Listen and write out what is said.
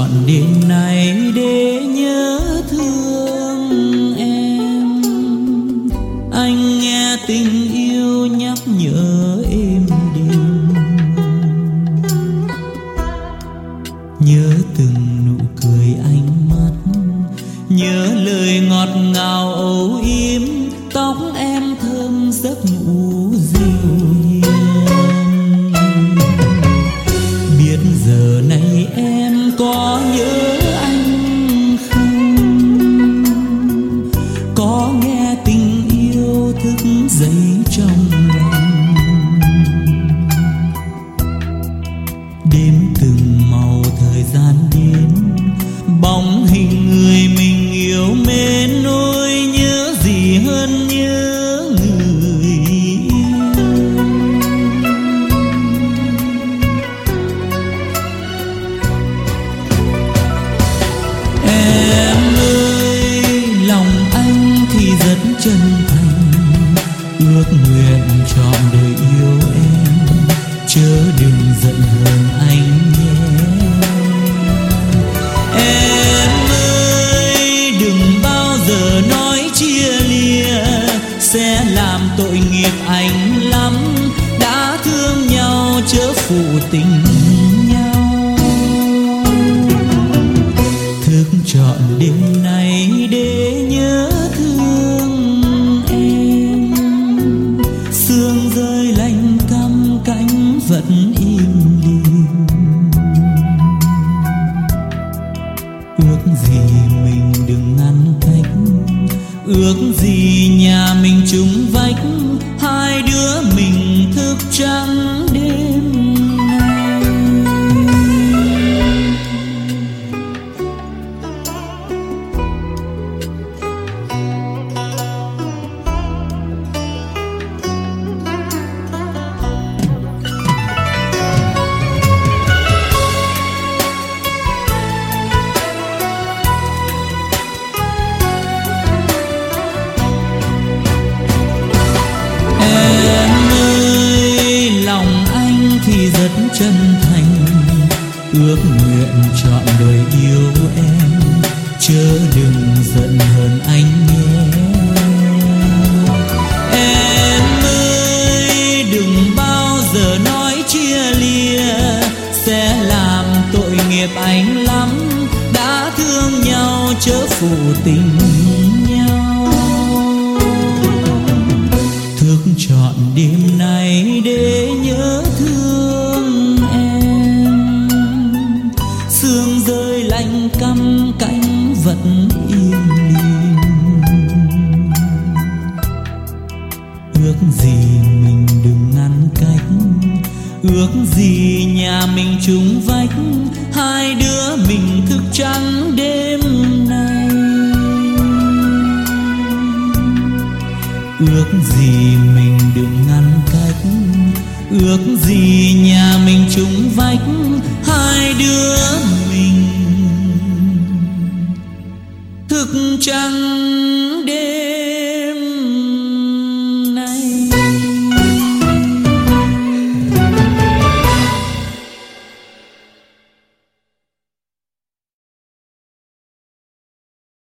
chọn đêm này để nhớ thương em. Anh nghe tình yêu nhắc nhở êm đềm, nhớ từng nụ cười ánh mắt, nhớ lời ngọt ngào âu yếm, tóc em thơm giấc ngủ dịu hiền. Biết giờ này em có nhớ anh không, có nghe tình yêu thức dậy trong lòng. Đêm từng màu thời gian đến, bóng hình người mình yêu mến, nỗi nhớ gì hơn nhớ người yêu. Em ơi, lòng anh thì rất chân thành, ước nguyện trọn đời yêu em, chớ đừng giận hờn anh nhé. Em ơi, đừng bao giờ nói chia lìa, sẽ làm tội nghiệp anh lắm. Đã thương nhau chớ phụ tình nhau, thức trọn đêm này để nhớ thương em. Sương rơi lạnh căm cánh vẫn im lìm, ước gì mình đừng ngăn cách, ước gì nhà mình chung vách, hai đứa mình thức trắng đêm nay. Rất chân thành, ước nguyện trọn đời yêu em, chớ đừng giận hờn anh nhé. Em ơi, đừng bao giờ nói chia lìa, sẽ làm tội nghiệp anh lắm. Đã thương nhau chớ phụ tình nhau, thức trọn đêm này để nhớ thương em. Sương rơi lạnh căm cánh vẫn im lìm, ước gì mình đừng ngăn cách, ước gì nhà mình chung vách, hai đứa mình thức trắng đêm nay. Ước gì mình đừng ngăn cách, ước gì nhà mình chung vách, hai đứa mình thức trắng đêm.